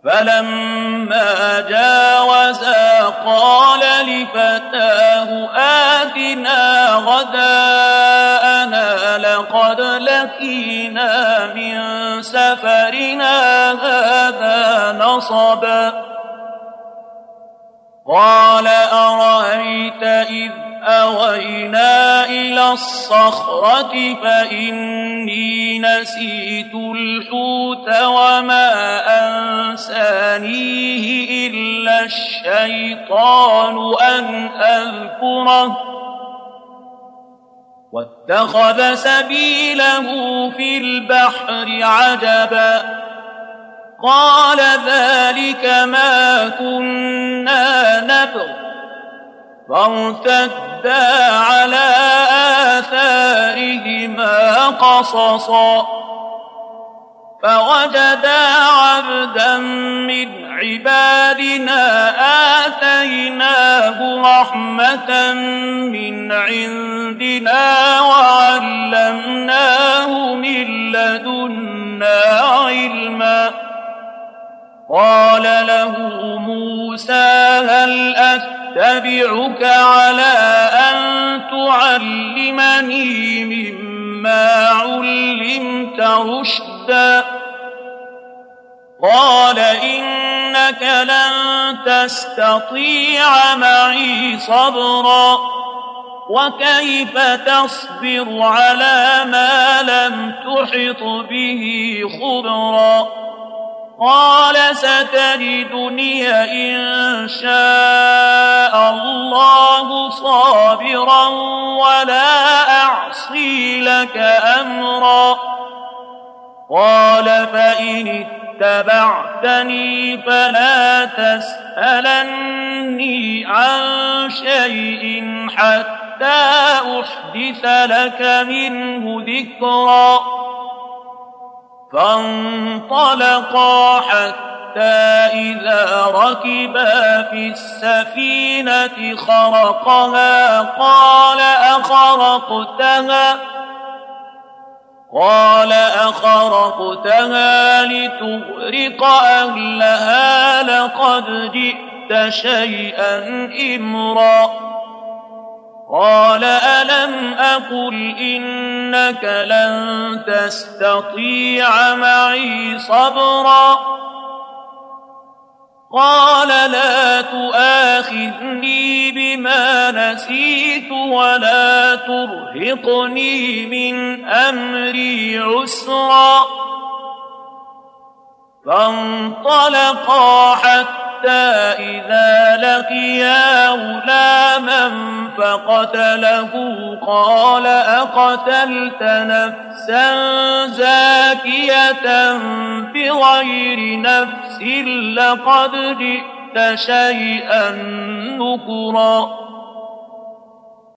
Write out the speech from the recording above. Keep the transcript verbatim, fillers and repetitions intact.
فلما جاوزا قال لفتاه آتنا غداءنا لقد لقينا من سفرنا هذا نصبا قال أرأيت إذ أوينا إلى الصخرة فإني نسيت الحوت وما أنسانيه إلا الشيطان أن أذكره واتخذ سبيله في البحر عجبا قال ذلك ما كنا نبغ فارتدا على آثارهما قصصا فوجدا عبدا من عبادنا آتيناه رحمة من عندنا وعلمناه من لدنا علما قال له موسى هل أتبعك على أن تعلمني مما علمت رشدا قال إنك لن تستطيع معي صبرا وكيف تصبر على ما لم تحط به خبرا قال ستجدني إن شاء الله صابرا ولا أعصي لك أمرا قال فإن اتبعتني فلا تسألني عن شيء حتى أحدث لك منه ذكرا فانطلقا حتى إذا ركبا في السفينة خرقها قال أخرقتها قال أخرقتها لتغرق أهلها لقد جئت شيئا إمرا قال ألم أقل إنك لن تستطيع معي صبرا قال لا تؤاخذني بما نسيت ولا ترهقني من أمري عسرا فانطلقا حتى إذا لقيا غلاما فقتله قال أقتلت نفسا زاكية بغير نفس لقد جئت شيئا نكرا